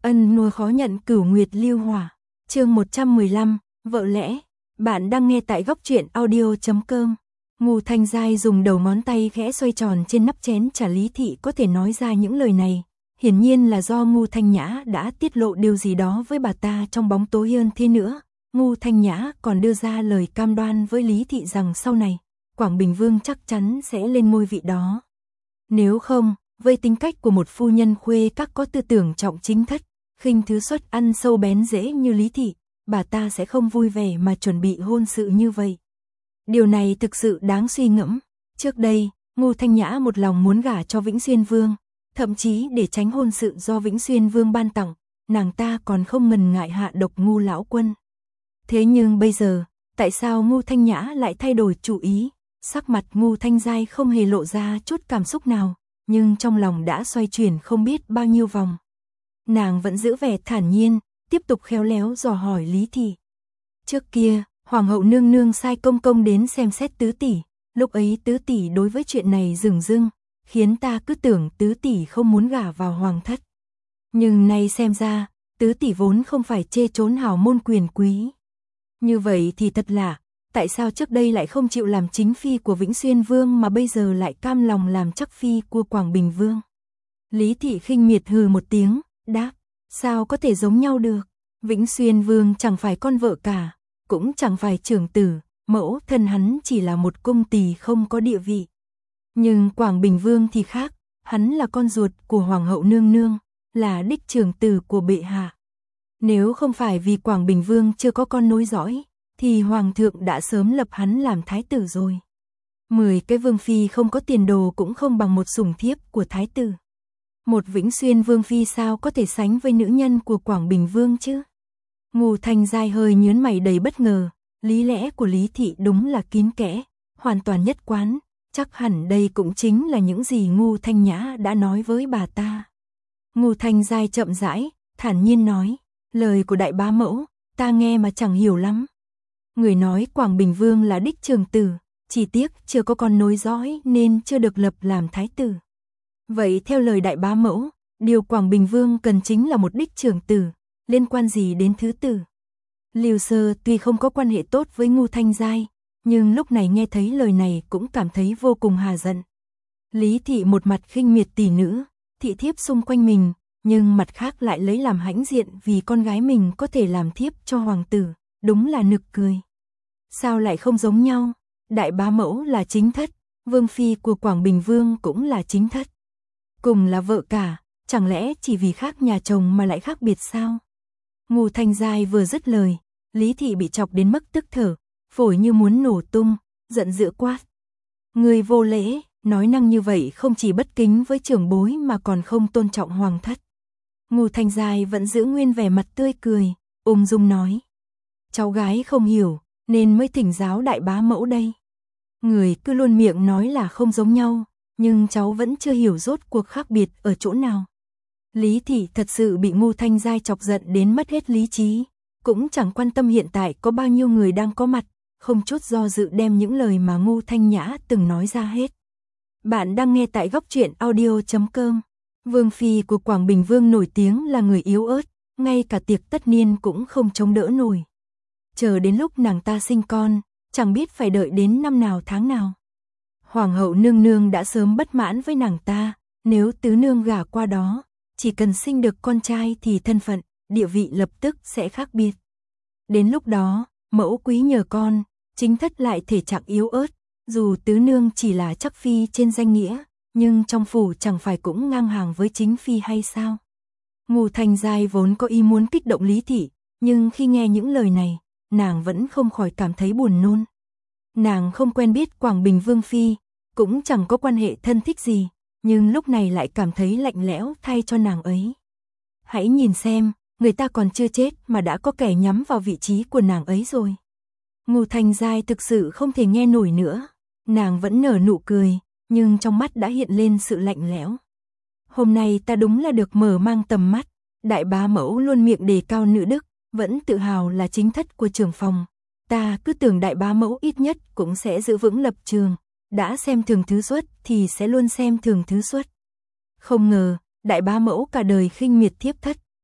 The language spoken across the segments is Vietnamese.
Ân nuôi khó nhận cửu nguyệt lưu hỏa. Chương 115, vợ lẽ. Bạn đang nghe tại góc truyện audio.com. Ngô Thanh Giai dùng đầu ngón tay khẽ xoay tròn trên nắp chén trà. Lý Thị có thể nói ra những lời này, hiển nhiên là do Ngô Thanh Nhã đã tiết lộ điều gì đó với bà ta trong bóng tối. Hơn thế nữa, Ngô Thanh Nhã còn đưa ra lời cam đoan với Lý Thị rằng sau này, Quảng Bình Vương chắc chắn sẽ lên ngôi vị đó. Nếu không, với tính cách của một phu nhân khuê các có tư tưởng trọng chính thất, khinh thứ xuất, ăn sâu bén rễ như Lý Thị, bà ta sẽ không vui vẻ mà chuẩn bị hôn sự như vậy. Điều này thực sự đáng suy ngẫm. Trước đây, Ngô Thanh Nhã một lòng muốn gả cho Vĩnh Xuyên Vương, thậm chí để tránh hôn sự do Vĩnh Xuyên Vương ban tặng, nàng ta còn không ngần ngại hạ độc Ngô lão quân. Thế nhưng bây giờ, tại sao Ngô Thanh Nhã lại thay đổi chủ ý? Sắc mặt Ngô Thanh Giai không hề lộ ra chút cảm xúc nào, nhưng trong lòng đã xoay chuyển không biết bao nhiêu vòng. Nàng vẫn giữ vẻ thản nhiên, tiếp tục khéo léo dò hỏi Lý Thị. Trước kia, Hoàng hậu nương nương sai công công đến xem xét tứ tỷ, lúc ấy tứ tỷ đối với chuyện này dửng dưng, khiến ta cứ tưởng tứ tỷ không muốn gả vào hoàng thất. Nhưng nay xem ra, tứ tỷ vốn không phải chê trốn hào môn quyền quý. Như vậy thì thật lạ, tại sao trước đây lại không chịu làm chính phi của Vĩnh Xuyên Vương mà bây giờ lại cam lòng làm chắc phi của Quảng Bình Vương? Lý Thị khinh miệt hừ một tiếng, đáp, sao có thể giống nhau được? Vĩnh Xuyên Vương chẳng phải con vợ cả, cũng chẳng phải trưởng tử, mẫu thân hắn chỉ là một cung tỳ không có địa vị. Nhưng Quảng Bình Vương thì khác, hắn là con ruột của Hoàng hậu nương nương, là đích trưởng tử của bệ hạ. Nếu không phải vì Quảng Bình Vương chưa có con nối dõi, thì Hoàng thượng đã sớm lập hắn làm thái tử rồi. 10 cái vương phi không có tiền đồ cũng không bằng một sủng thiếp của thái tử. Một Vĩnh Xuyên Vương phi sao có thể sánh với nữ nhân của Quảng Bình Vương chứ? Ngô Thanh Giai hơi nhướng mày đầy bất ngờ, lý lẽ của Lý Thị đúng là kín kẽ, hoàn toàn nhất quán, chắc hẳn đây cũng chính là những gì Ngô Thanh Nhã đã nói với bà ta. Ngô Thanh Giai chậm rãi, thản nhiên nói, lời của đại bá mẫu, ta nghe mà chẳng hiểu lắm. Người nói Quảng Bình Vương là đích trưởng tử, chỉ tiếc chưa có con nối dõi nên chưa được lập làm thái tử. Vậy theo lời đại bá mẫu, điều Quảng Bình Vương cần chính là một đích trưởng tử, liên quan gì đến thứ tử? Lưu Sơ tuy không có quan hệ tốt với Ngô Thanh Giai, nhưng lúc này nghe thấy lời này cũng cảm thấy vô cùng hà giận. Lý Thị một mặt khinh miệt tỷ nữ, thị thiếp xung quanh mình, nhưng mặt khác lại lấy làm hãnh diện vì con gái mình có thể làm thiếp cho hoàng tử, đúng là nực cười. Sao lại không giống nhau? Đại bá mẫu là chính thất, vương phi của Quảng Bình Vương cũng là chính thất. Cùng là vợ cả, chẳng lẽ chỉ vì khác nhà chồng mà lại khác biệt sao? Ngô Thanh Giai vừa dứt lời, Lý Thị bị chọc đến mức tức thở, phổi như muốn nổ tung, giận dữ quát. Người vô lễ, nói năng như vậy không chỉ bất kính với trưởng bối mà còn không tôn trọng hoàng thất. Ngô Thanh Giai vẫn giữ nguyên vẻ mặt tươi cười, ung dung nói. Cháu gái không hiểu, nên mới thỉnh giáo đại bá mẫu đây. Người cứ luôn miệng nói là không giống nhau, nhưng cháu vẫn chưa hiểu rốt cuộc khác biệt ở chỗ nào. Lý Thị thật sự bị Ngô Thanh Giai chọc giận đến mất hết lý trí, cũng chẳng quan tâm hiện tại có bao nhiêu người đang có mặt, không chút do dự đem những lời mà Ngô Thanh Nhã từng nói ra hết. Bạn đang nghe tại góc truyện audio.com. Vương phi của Quảng Bình Vương nổi tiếng là người yếu ớt, ngay cả tiệc tất niên cũng không chống đỡ nổi. Chờ đến lúc nàng ta sinh con, chẳng biết phải đợi đến năm nào tháng nào. Hoàng hậu nương nương đã sớm bất mãn với nàng ta, nếu tứ nương gả qua đó, chỉ cần sinh được con trai thì thân phận, địa vị lập tức sẽ khác biệt. Đến lúc đó, mẫu quý nhờ con, chính thất lại thể trạng yếu ớt, dù tứ nương chỉ là chắc phi trên danh nghĩa, nhưng trong phủ chẳng phải cũng ngang hàng với chính phi hay sao? Ngô Thanh Giai vốn có ý muốn kích động Lý Thị, nhưng khi nghe những lời này, nàng vẫn không khỏi cảm thấy buồn nôn. Nàng không quen biết Quảng Bình Vương phi, cũng chẳng có quan hệ thân thích gì, nhưng lúc này lại cảm thấy lạnh lẽo thay cho nàng ấy. Hãy nhìn xem, người ta còn chưa chết mà đã có kẻ nhắm vào vị trí của nàng ấy rồi. Ngô Thanh Giai thực sự không thể nghe nổi nữa, nàng vẫn nở nụ cười, nhưng trong mắt đã hiện lên sự lạnh lẽo. Hôm nay ta đúng là được mở mang tầm mắt, đại bá mẫu luôn miệng đề cao nữ đức, vẫn tự hào là chính thất của trưởng phòng. Ta cứ tưởng đại bá mẫu ít nhất cũng sẽ giữ vững lập trường, đã xem thường thứ xuất thì sẽ luôn xem thường thứ xuất. Không ngờ, đại bá mẫu cả đời khinh miệt thiếp thất,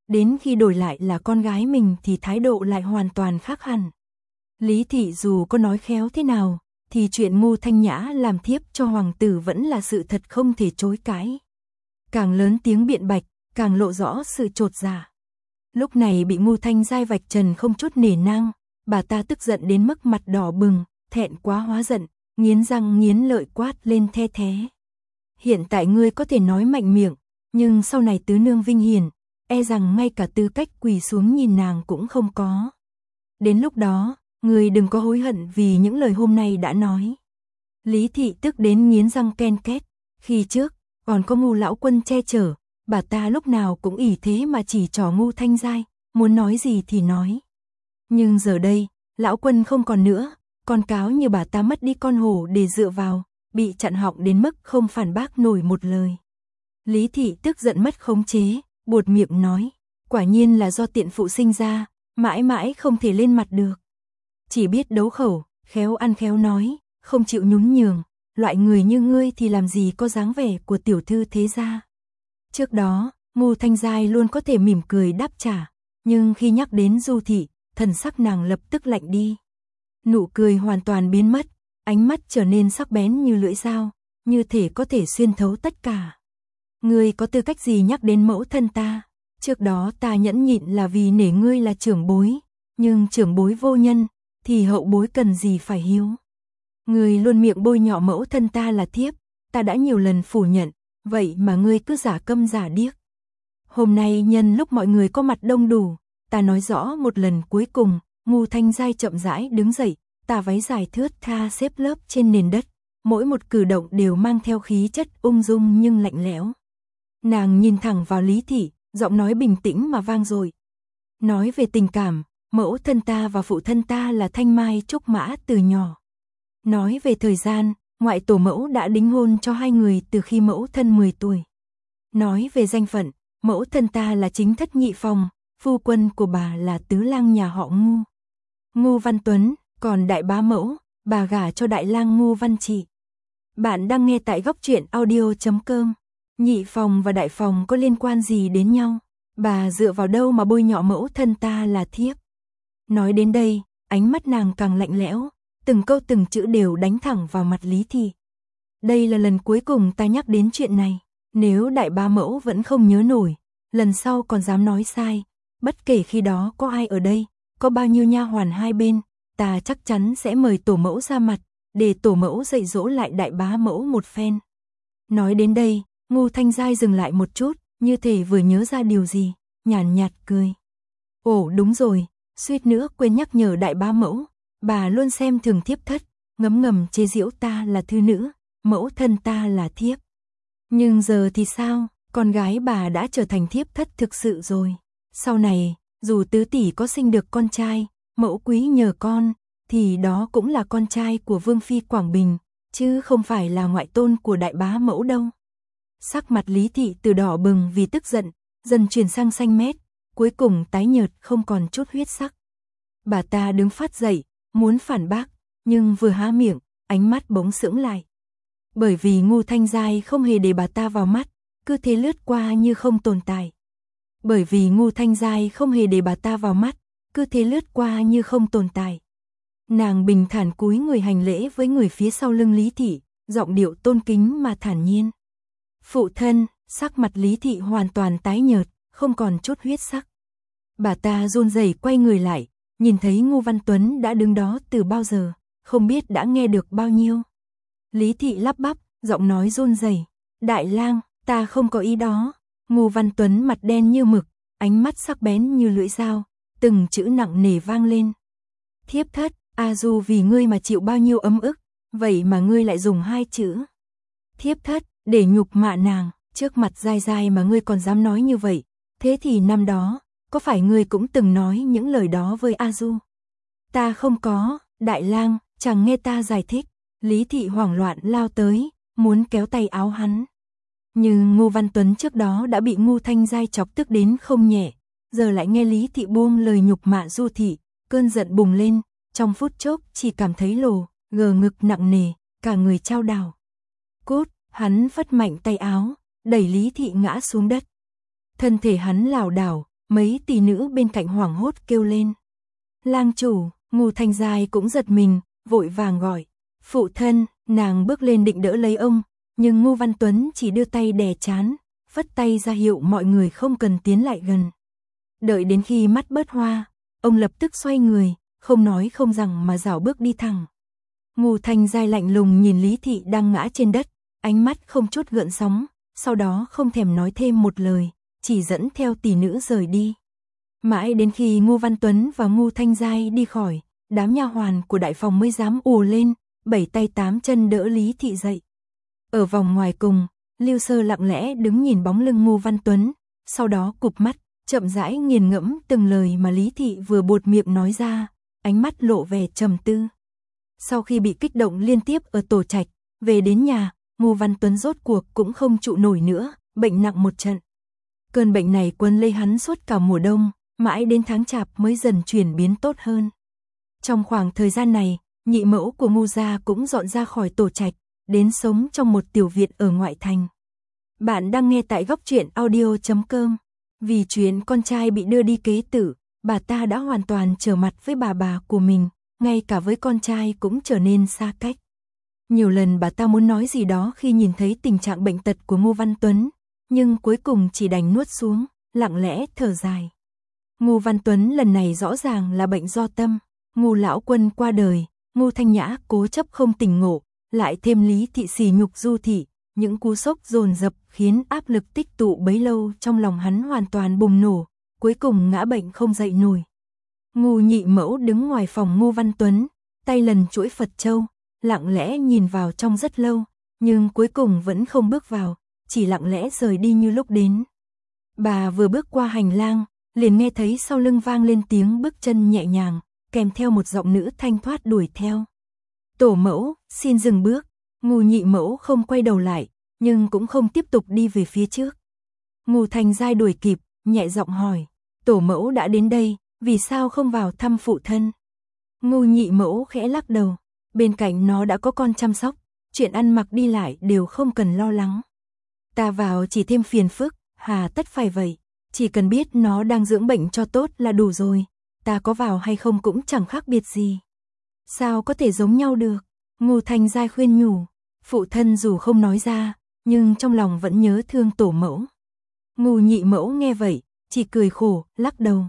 đến khi đổi lại là con gái mình thì thái độ lại hoàn toàn khác hẳn. Lý thị dù có nói khéo thế nào, thì chuyện Ngô Thanh Nhã làm thiếp cho hoàng tử vẫn là sự thật không thể chối cãi. Càng lớn tiếng biện bạch, càng lộ rõ sự chột dạ. Lúc này bị Ngô Thanh Giai vạch trần không chút nể nang, bà ta tức giận đến mức mặt đỏ bừng, thẹn quá hóa giận, nghiến răng nghiến lợi quát lên the thé. Hiện tại ngươi có thể nói mạnh miệng, nhưng sau này tứ nương vinh hiển, e rằng ngay cả tư cách quỳ xuống nhìn nàng cũng không có. Đến lúc đó, ngươi đừng có hối hận vì những lời hôm nay đã nói. Lý thị tức đến nghiến răng ken két, khi trước, còn có Ngô lão quân che chở, bà ta lúc nào cũng ỷ thế mà chỉ trỏ Ngô Thanh Giai, muốn nói gì thì nói. Nhưng giờ đây, lão quân không còn nữa, con cáo như bà ta mất đi con hổ để dựa vào, bị chặn họng đến mức không phản bác nổi một lời. Lý thị tức giận mất khống chế, buột miệng nói, quả nhiên là do tiện phụ sinh ra, mãi mãi không thể lên mặt được. Chỉ biết đấu khẩu, khéo ăn khéo nói, không chịu nhún nhường, loại người như ngươi thì làm gì có dáng vẻ của tiểu thư thế gia. Trước đó, Ngô Thanh Giai luôn có thể mỉm cười đáp trả, nhưng khi nhắc đến Du thị, thần sắc nàng lập tức lạnh đi. Nụ cười hoàn toàn biến mất, ánh mắt trở nên sắc bén như lưỡi dao, như thể có thể xuyên thấu tất cả. Ngươi có tư cách gì nhắc đến mẫu thân ta? Trước đó ta nhẫn nhịn là vì nể ngươi là trưởng bối, nhưng trưởng bối vô nhân, thì hậu bối cần gì phải hiếu. Ngươi luôn miệng bôi nhọ mẫu thân ta là thiếp, ta đã nhiều lần phủ nhận, vậy mà ngươi cứ giả câm giả điếc. Hôm nay nhân lúc mọi người có mặt đông đủ, ta nói rõ một lần cuối cùng. Ngô Thanh Giai chậm rãi đứng dậy, tà váy dài thướt tha xếp lớp trên nền đất, mỗi một cử động đều mang theo khí chất ung dung nhưng lạnh lẽo. Nàng nhìn thẳng vào Lý thị, giọng nói bình tĩnh mà vang dội. Nói về tình cảm, mẫu thân ta và phụ thân ta là thanh mai trúc mã từ nhỏ. Nói về thời gian, ngoại tổ mẫu đã đính hôn cho hai người từ khi mẫu thân 10 tuổi. Nói về danh phận, mẫu thân ta là chính thất nhị phòng, phu quân của bà là tứ lang nhà họ Ngô, Ngô Văn Tuấn, còn đại bá mẫu, bà gả cho đại lang Ngô Văn Trị. Bạn đang nghe tại góc truyện audio.com. Nhị phòng và đại phòng có liên quan gì đến nhau? Bà dựa vào đâu mà bôi nhọ mẫu thân ta là thiếp? Nói đến đây, ánh mắt nàng càng lạnh lẽo, từng câu từng chữ đều đánh thẳng vào mặt Lý thị. Đây là lần cuối cùng ta nhắc đến chuyện này, nếu đại bá mẫu vẫn không nhớ nổi, lần sau còn dám nói sai, bất kể khi đó có ai ở đây, có bao nhiêu nha hoàn hai bên, ta chắc chắn sẽ mời tổ mẫu ra mặt, để tổ mẫu dạy dỗ lại đại bá mẫu một phen. Nói đến đây, Ngô Thanh Giai dừng lại một chút, như thể vừa nhớ ra điều gì, nhàn nhạt cười. Ồ đúng rồi, suýt nữa quên nhắc nhở đại bá mẫu, bà luôn xem thường thiếp thất, ngấm ngầm chế giễu ta là thư nữ, mẫu thân ta là thiếp. Nhưng giờ thì sao, con gái bà đã trở thành thiếp thất thực sự rồi. Sau này, dù tứ tỷ có sinh được con trai, mẫu quý nhờ con, thì đó cũng là con trai của Vương Phi Quảng Bình, chứ không phải là ngoại tôn của đại bá mẫu đâu. Sắc mặt Lý thị từ đỏ bừng vì tức giận, dần chuyển sang xanh mét, cuối cùng tái nhợt không còn chút huyết sắc. Bà ta đứng phát dậy, muốn phản bác, nhưng vừa há miệng, ánh mắt bỗng sững lại. Bởi vì Ngô Thanh Giai không hề để bà ta vào mắt, cứ thế lướt qua như không tồn tại. Bởi vì Ngô Thanh Giai không hề để bà ta vào mắt, cứ thế lướt qua như không tồn tại. Nàng bình thản cúi người hành lễ với người phía sau lưng Lý thị, giọng điệu tôn kính mà thản nhiên. Phụ thân, sắc mặt Lý thị hoàn toàn tái nhợt, không còn chút huyết sắc. Bà ta run rẩy quay người lại, nhìn thấy Ngô Văn Tuấn đã đứng đó từ bao giờ, không biết đã nghe được bao nhiêu. Lý thị lắp bắp, giọng nói run rẩy, đại lang, ta không có ý đó. Ngô Văn Tuấn mặt đen như mực, ánh mắt sắc bén như lưỡi dao, từng chữ nặng nề vang lên. Thiếp thất, A Du vì ngươi mà chịu bao nhiêu ấm ức, vậy mà ngươi lại dùng hai chữ thiếp thất để nhục mạ nàng, trước mặt Giai Giai mà ngươi còn dám nói như vậy, thế thì năm đó, có phải ngươi cũng từng nói những lời đó với A Du? Ta không có, đại lang, chẳng nghe ta giải thích. Lý thị hoảng loạn lao tới, muốn kéo tay áo hắn. Nhưng Ngô Văn Tuấn trước đó đã bị Ngô Thanh Giai chọc tức đến không nhẹ, giờ lại nghe Lý thị buông lời nhục mạ Du thị, cơn giận bùng lên, trong phút chốc chỉ cảm thấy lồ, gờ ngực nặng nề, cả người chao đảo. Cút, hắn phất mạnh tay áo, đẩy Lý thị ngã xuống đất. Thân thể hắn lảo đảo, mấy tỷ nữ bên cạnh hoảng hốt kêu lên. Lang chủ, Ngô Thanh Giai cũng giật mình, vội vàng gọi. Phụ thân, nàng bước lên định đỡ lấy ông, nhưng Ngô Văn Tuấn chỉ đưa tay đè trán, phất tay ra hiệu mọi người không cần tiến lại gần. Đợi đến khi mắt bớt hoa, ông lập tức xoay người, không nói không rằng mà rảo bước đi thẳng. Ngô Thanh Giai lạnh lùng nhìn Lý Thị đang ngã trên đất, ánh mắt không chút gợn sóng, sau đó không thèm nói thêm một lời, chỉ dẫn theo tỷ nữ rời đi. Mãi đến khi Ngô Văn Tuấn và Ngô Thanh Giai đi khỏi, đám nha hoàn của đại phòng mới dám ồ lên, 7 tay 8 chân đỡ Lý Thị dậy. Ở vòng ngoài cùng, Lưu Sơ lặng lẽ đứng nhìn bóng lưng Ngô Văn Tuấn, sau đó cụp mắt, chậm rãi nghiền ngẫm từng lời mà Lý Thị vừa buột miệng nói ra, ánh mắt lộ vẻ trầm tư. Sau khi bị kích động liên tiếp ở tổ trạch, về đến nhà, Ngô Văn Tuấn rốt cuộc cũng không trụ nổi nữa, bệnh nặng một trận. Cơn bệnh này quấn lấy hắn suốt cả mùa đông, mãi đến tháng Chạp mới dần chuyển biến tốt hơn. Trong khoảng thời gian này, nhị mẫu của Ngô gia cũng dọn ra khỏi tổ trạch, đến sống trong một tiểu viện ở ngoại thành. Bạn đang nghe tại góc truyện audio.com. Vì chuyện con trai bị đưa đi kế tử, bà ta đã hoàn toàn trở mặt với bà của mình, ngay cả với con trai cũng trở nên xa cách. Nhiều lần bà ta muốn nói gì đó khi nhìn thấy tình trạng bệnh tật của Ngô Văn Tuấn, nhưng cuối cùng chỉ đành nuốt xuống, lặng lẽ thở dài. Ngô Văn Tuấn lần này rõ ràng là bệnh do tâm, Ngô lão quân qua đời, Ngô Thanh Nhã cố chấp không tỉnh ngộ, lại thêm Lý Thị sỉ nhục Du Thị, những cú sốc dồn dập khiến áp lực tích tụ bấy lâu trong lòng hắn hoàn toàn bùng nổ, cuối cùng ngã bệnh không dậy nổi. Ngô nhị mẫu đứng ngoài phòng Ngô Văn Tuấn, tay lần chuỗi Phật châu, lặng lẽ nhìn vào trong rất lâu, nhưng cuối cùng vẫn không bước vào, chỉ lặng lẽ rời đi như lúc đến. Bà vừa bước qua hành lang, liền nghe thấy sau lưng vang lên tiếng bước chân nhẹ nhàng, kèm theo một giọng nữ thanh thoát đuổi theo. Tổ mẫu, xin dừng bước. Ngô nhị mẫu không quay đầu lại, nhưng cũng không tiếp tục đi về phía trước. Ngô Thanh Giai đuổi kịp, nhẹ giọng hỏi, tổ mẫu đã đến đây, vì sao không vào thăm phụ thân? Ngô nhị mẫu khẽ lắc đầu, bên cạnh nó đã có con chăm sóc, chuyện ăn mặc đi lại đều không cần lo lắng. Ta vào chỉ thêm phiền phức, hà tất phải vậy, chỉ cần biết nó đang dưỡng bệnh cho tốt là đủ rồi, ta có vào hay không cũng chẳng khác biệt gì. Sao có thể giống nhau được? Ngô Thanh Giai khuyên nhủ, phụ thân dù không nói ra, nhưng trong lòng vẫn nhớ thương tổ mẫu. Ngô nhị mẫu nghe vậy, chỉ cười khổ, lắc đầu.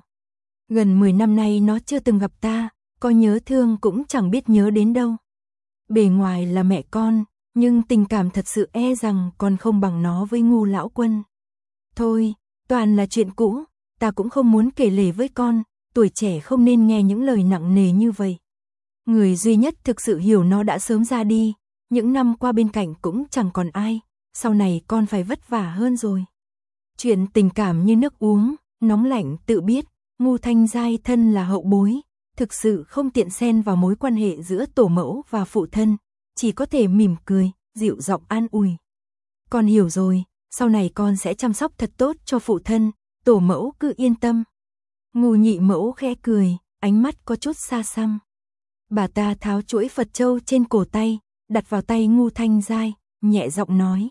Gần 10 năm nay nó chưa từng gặp ta, có nhớ thương cũng chẳng biết nhớ đến đâu. Bề ngoài là mẹ con, nhưng tình cảm thật sự e rằng còn không bằng nó với Ngô lão quân. Thôi, toàn là chuyện cũ, ta cũng không muốn kể lể với con, tuổi trẻ không nên nghe những lời nặng nề như vậy. Người duy nhất thực sự hiểu nó đã sớm ra đi, những năm qua bên cạnh cũng chẳng còn ai, sau này con phải vất vả hơn rồi. Chuyện tình cảm như nước uống, nóng lạnh tự biết, Ngô Thanh Giai thân là hậu bối, thực sự không tiện xen vào mối quan hệ giữa tổ mẫu và phụ thân, chỉ có thể mỉm cười, dịu giọng an ủi. Con hiểu rồi, sau này con sẽ chăm sóc thật tốt cho phụ thân, tổ mẫu cứ yên tâm. Ngô nhị mẫu khẽ cười, ánh mắt có chút xa xăm. Bà ta tháo chuỗi Phật châu trên cổ tay, đặt vào tay Ngô Thanh Giai, nhẹ giọng nói.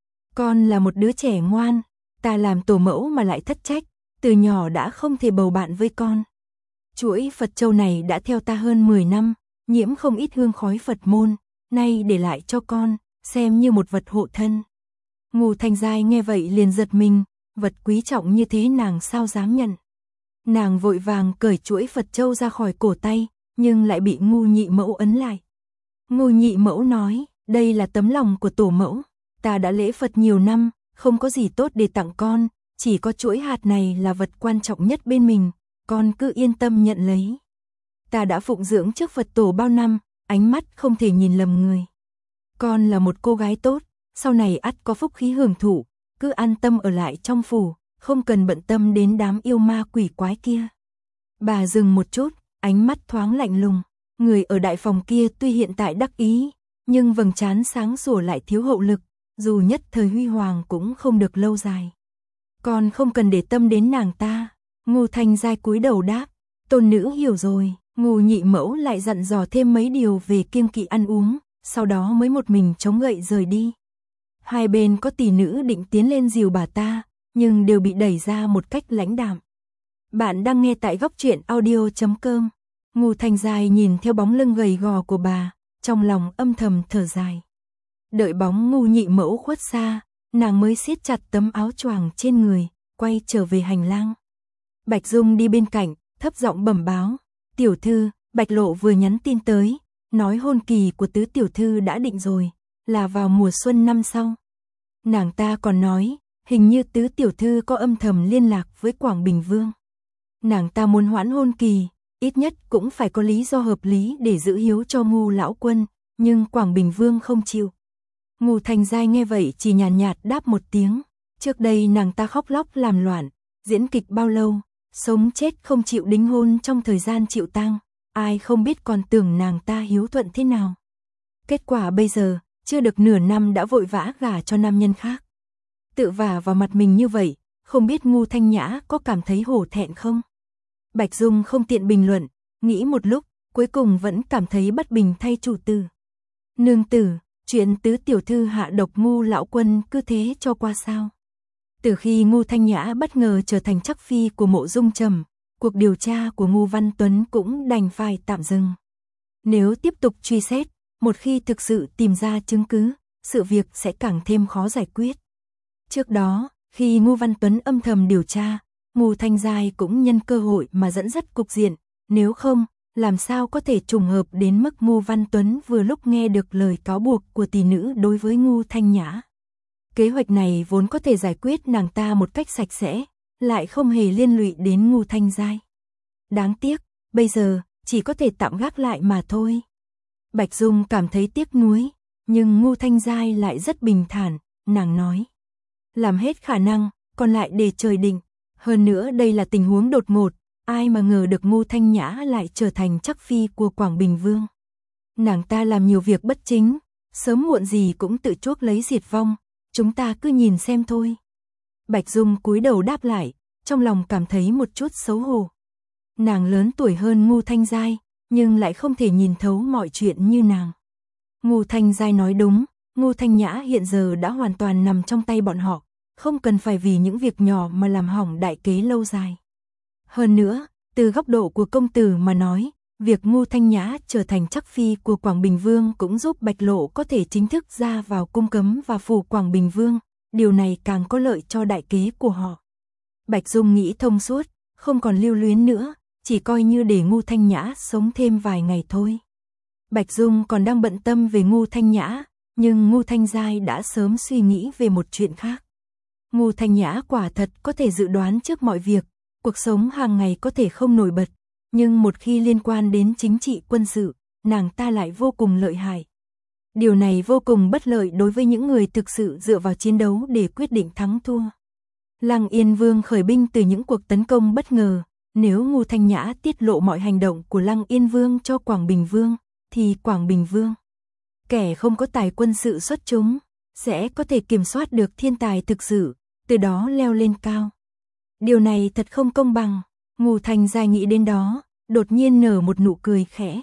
Con là một đứa trẻ ngoan, ta làm tổ mẫu mà lại thất trách, từ nhỏ đã không thể bầu bạn với con. Chuỗi Phật châu này đã theo ta hơn 10 năm, nhiễm không ít hương khói Phật môn, nay để lại cho con, xem như một vật hộ thân. Ngô Thanh Giai nghe vậy liền giật mình, vật quý trọng như thế nàng sao dám nhận. Nàng vội vàng cởi chuỗi Phật châu ra khỏi cổ tay, nhưng lại bị Ngô nhị mẫu ấn lại. Ngô nhị mẫu nói, đây là tấm lòng của tổ mẫu, ta đã lễ Phật nhiều năm, không có gì tốt để tặng con, chỉ có chuỗi hạt này là vật quan trọng nhất bên mình, con cứ yên tâm nhận lấy. Ta đã phụng dưỡng trước Phật tổ bao năm, ánh mắt không thể nhìn lầm người. Con là một cô gái tốt, sau này ắt có phúc khí hưởng thụ, cứ an tâm ở lại trong phủ, không cần bận tâm đến đám yêu ma quỷ quái kia. Bà dừng một chút, ánh mắt thoáng lạnh lùng, người ở đại phòng kia tuy hiện tại đắc ý, nhưng vầng trán sáng sủa lại thiếu hậu lực, dù nhất thời huy hoàng cũng không được lâu dài. Con không cần để tâm đến nàng ta. Ngô Thanh Giai cúi đầu đáp, tôn nữ hiểu rồi. Ngô nhị mẫu lại dặn dò thêm mấy điều về kiêng kỵ ăn uống, sau đó mới một mình chống gậy rời đi. Hai bên có tỷ nữ định tiến lên dìu bà ta, nhưng đều bị đẩy ra một cách lãnh đạm. Bạn đang nghe tại góc truyện audio.com. Ngô Thanh Giai nhìn theo bóng lưng gầy gò của bà, trong lòng âm thầm thở dài. Đợi bóng Ngô nhị mẫu khuất xa, nàng mới siết chặt tấm áo choàng trên người, quay trở về hành lang. Bạch Dung đi bên cạnh, thấp giọng bẩm báo. Tiểu thư, Bạch Lộ vừa nhắn tin tới, nói hôn kỳ của tứ tiểu thư đã định rồi, là vào mùa xuân năm sau. Nàng ta còn nói, hình như tứ tiểu thư có âm thầm liên lạc với Quảng Bình Vương. Nàng ta muốn hoãn hôn kỳ, ít nhất cũng phải có lý do hợp lý để giữ hiếu cho Ngô lão quân, nhưng Quảng Bình Vương không chịu. Ngô Thanh Giai nghe vậy chỉ nhàn nhạt đáp một tiếng. Trước đây nàng ta khóc lóc làm loạn, diễn kịch bao lâu, sống chết không chịu đính hôn trong thời gian chịu tang, ai không biết còn tưởng nàng ta hiếu thuận thế nào. Kết quả bây giờ, chưa được nửa năm đã vội vã gả cho nam nhân khác. Tự vả vào mặt mình như vậy, không biết Ngô Thanh Nhã có cảm thấy hổ thẹn không? Bạch Dung không tiện bình luận, nghĩ một lúc, cuối cùng vẫn cảm thấy bất bình thay chủ tử. Nương tử, chuyện tứ tiểu thư hạ độc Ngô lão quân cứ thế cho qua sao? Từ khi Ngô Thanh Nhã bất ngờ trở thành chắc phi của Mộ Dung Trầm, cuộc điều tra của Ngô Văn Tuấn cũng đành phải tạm dừng. Nếu tiếp tục truy xét, một khi thực sự tìm ra chứng cứ, sự việc sẽ càng thêm khó giải quyết. Trước đó, khi Ngô Văn Tuấn âm thầm điều tra, Ngô Thanh Giai cũng nhân cơ hội mà dẫn dắt cục diện, nếu không, làm sao có thể trùng hợp đến mức Ngô Văn Tuấn vừa lúc nghe được lời cáo buộc của tỷ nữ đối với Ngô Thanh Nhã. Kế hoạch này vốn có thể giải quyết nàng ta một cách sạch sẽ, lại không hề liên lụy đến Ngô Thanh Giai. Đáng tiếc, bây giờ, chỉ có thể tạm gác lại mà thôi. Bạch Dung cảm thấy tiếc nuối, nhưng Ngô Thanh Giai lại rất bình thản, nàng nói. Làm hết khả năng, còn lại để trời định. Hơn nữa đây là tình huống đột ngột, ai mà ngờ được Ngô Thanh Nhã lại trở thành chắc phi của Quảng Bình Vương. Nàng ta làm nhiều việc bất chính, sớm muộn gì cũng tự chuốc lấy diệt vong, chúng ta cứ nhìn xem thôi. Bạch Dung cúi đầu đáp lại, trong lòng cảm thấy một chút xấu hổ. Nàng lớn tuổi hơn Ngô Thanh Giai, nhưng lại không thể nhìn thấu mọi chuyện như nàng. Ngô Thanh Giai nói đúng, Ngô Thanh Nhã hiện giờ đã hoàn toàn nằm trong tay bọn họ, không cần phải vì những việc nhỏ mà làm hỏng đại kế lâu dài. Hơn nữa, từ góc độ của công tử mà nói, việc Ngô Thanh Nhã trở thành chắc phi của Quảng Bình Vương cũng giúp Bạch Lộ có thể chính thức ra vào cung cấm và phủ Quảng Bình Vương, điều này càng có lợi cho đại kế của họ. Bạch Dung nghĩ thông suốt, không còn lưu luyến nữa, chỉ coi như để Ngô Thanh Nhã sống thêm vài ngày thôi. Bạch Dung còn đang bận tâm về Ngô Thanh Nhã, nhưng Ngô Thanh Giai đã sớm suy nghĩ về một chuyện khác. Ngô Thanh Nhã quả thật có thể dự đoán trước mọi việc, cuộc sống hàng ngày có thể không nổi bật, nhưng một khi liên quan đến chính trị quân sự, nàng ta lại vô cùng lợi hại. Điều này vô cùng bất lợi đối với những người thực sự dựa vào chiến đấu để quyết định thắng thua. Lăng Yên Vương khởi binh từ những cuộc tấn công bất ngờ, nếu Ngô Thanh Nhã tiết lộ mọi hành động của Lăng Yên Vương cho Quảng Bình Vương, thì Quảng Bình Vương, kẻ không có tài quân sự xuất chúng, sẽ có thể kiểm soát được thiên tài thực sự, từ đó leo lên cao. Điều này thật không công bằng. Ngô Thanh Giai nghĩ đến đó, đột nhiên nở một nụ cười khẽ.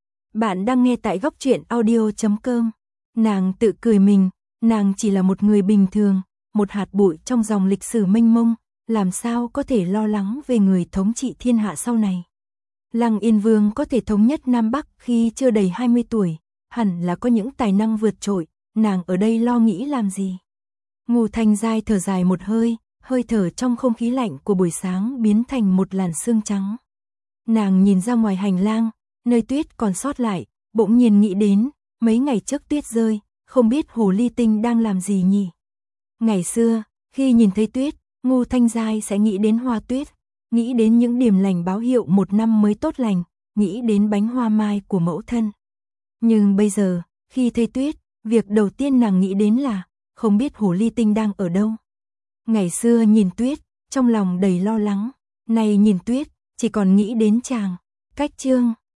Bạn đang nghe tại góc truyện audio.com. Nàng tự cười mình, nàng chỉ là một người bình thường, một hạt bụi trong dòng lịch sử mênh mông, làm sao có thể lo lắng về người thống trị thiên hạ sau này. Lăng Yên Vương có thể thống nhất Nam Bắc khi chưa đầy 20 tuổi, hẳn là có những tài năng vượt trội, nàng ở đây lo nghĩ làm gì. Ngô Thanh Giai thở dài một hơi, hơi thở trong không khí lạnh của buổi sáng biến thành một làn sương trắng. Nàng nhìn ra ngoài hành lang, nơi tuyết còn sót lại, bỗng nhiên nghĩ đến, mấy ngày trước tuyết rơi, không biết Hồ Ly Tinh đang làm gì nhỉ. Ngày xưa, khi nhìn thấy tuyết, Ngô Thanh Giai sẽ nghĩ đến hoa tuyết, nghĩ đến những điềm lành báo hiệu một năm mới tốt lành, nghĩ đến bánh hoa mai của mẫu thân. Nhưng bây giờ, khi thấy tuyết, việc đầu tiên nàng nghĩ đến là, không biết Hồ Ly Tinh đang ở đâu. Ngày xưa nhìn tuyết, trong lòng đầy lo lắng, nay nhìn tuyết, chỉ còn nghĩ đến chàng. Cách chương